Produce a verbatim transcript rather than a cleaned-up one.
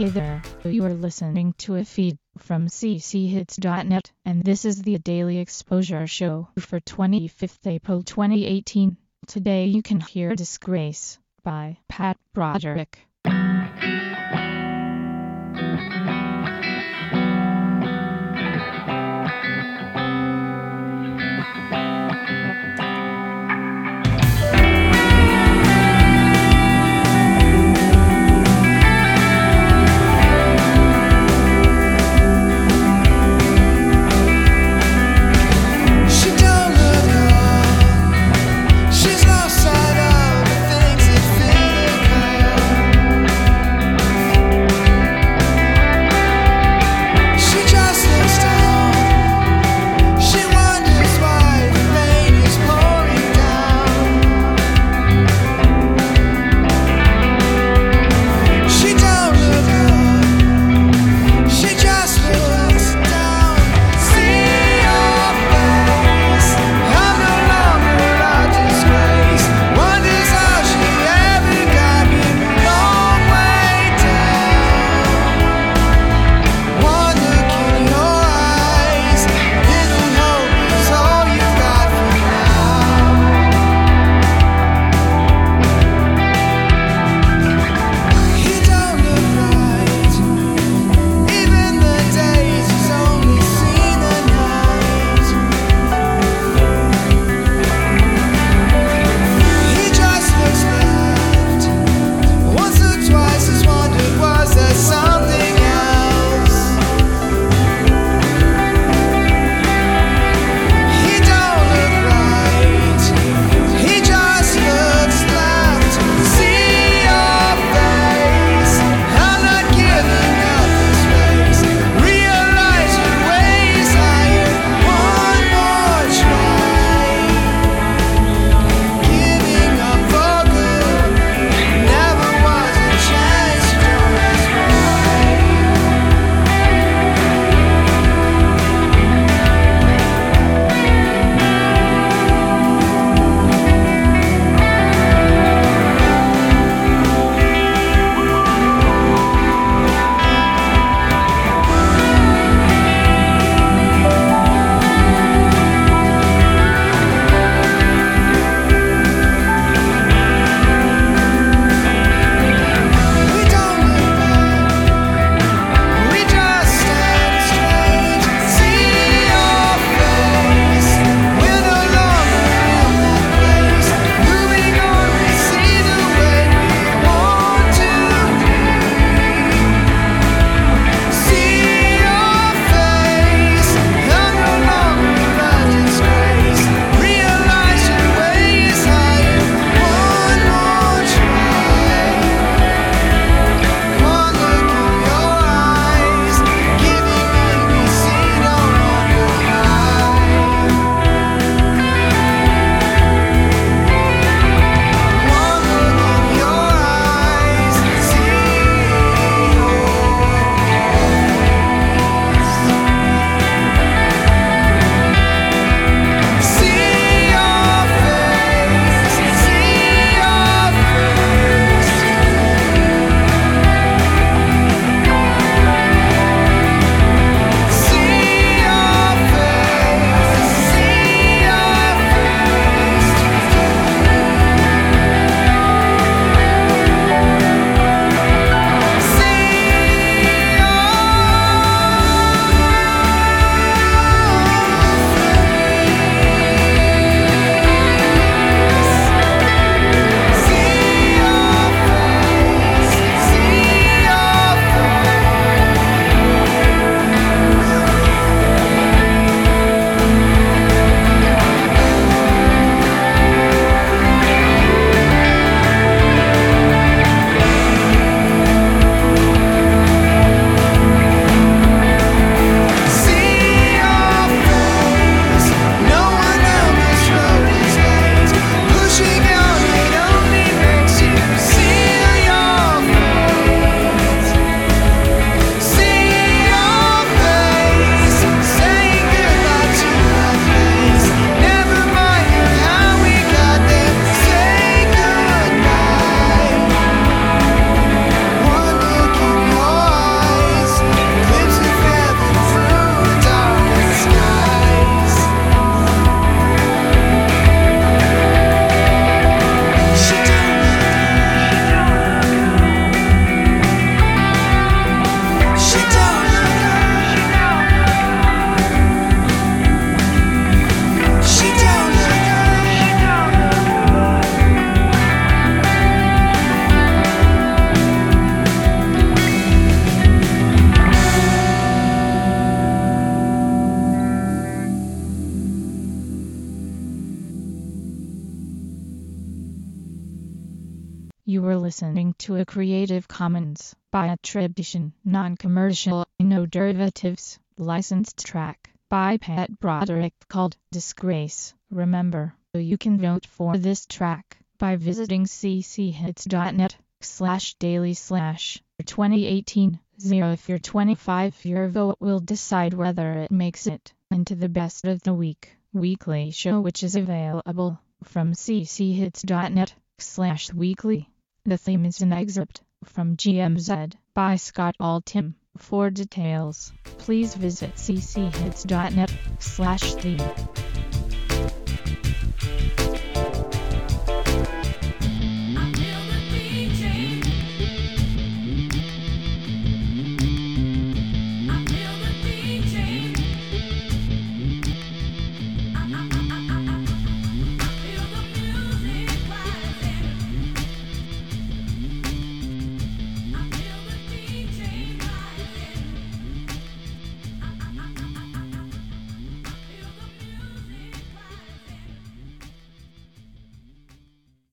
Hey there, you are listening to a feed from c c hits dot net, and this is the Daily Exposure Show for twenty-fifth April twenty eighteen. Today you can hear Disgrace by Pat Broderick. She's lost sight of the things that fill her. You were listening to a Creative Commons by attribution, non-commercial, no derivatives, licensed track by Pat Broderick called Disgrace. Remember, you can vote for this track by visiting cchits.net slash daily slash 2018 zero. If you're twenty-five, your vote will decide whether it makes it into the best of the week weekly show, which is available from cchits.net slash weekly. The theme is an excerpt from G M Z by Scott Altham. For details, please visit cchits.net slash theme.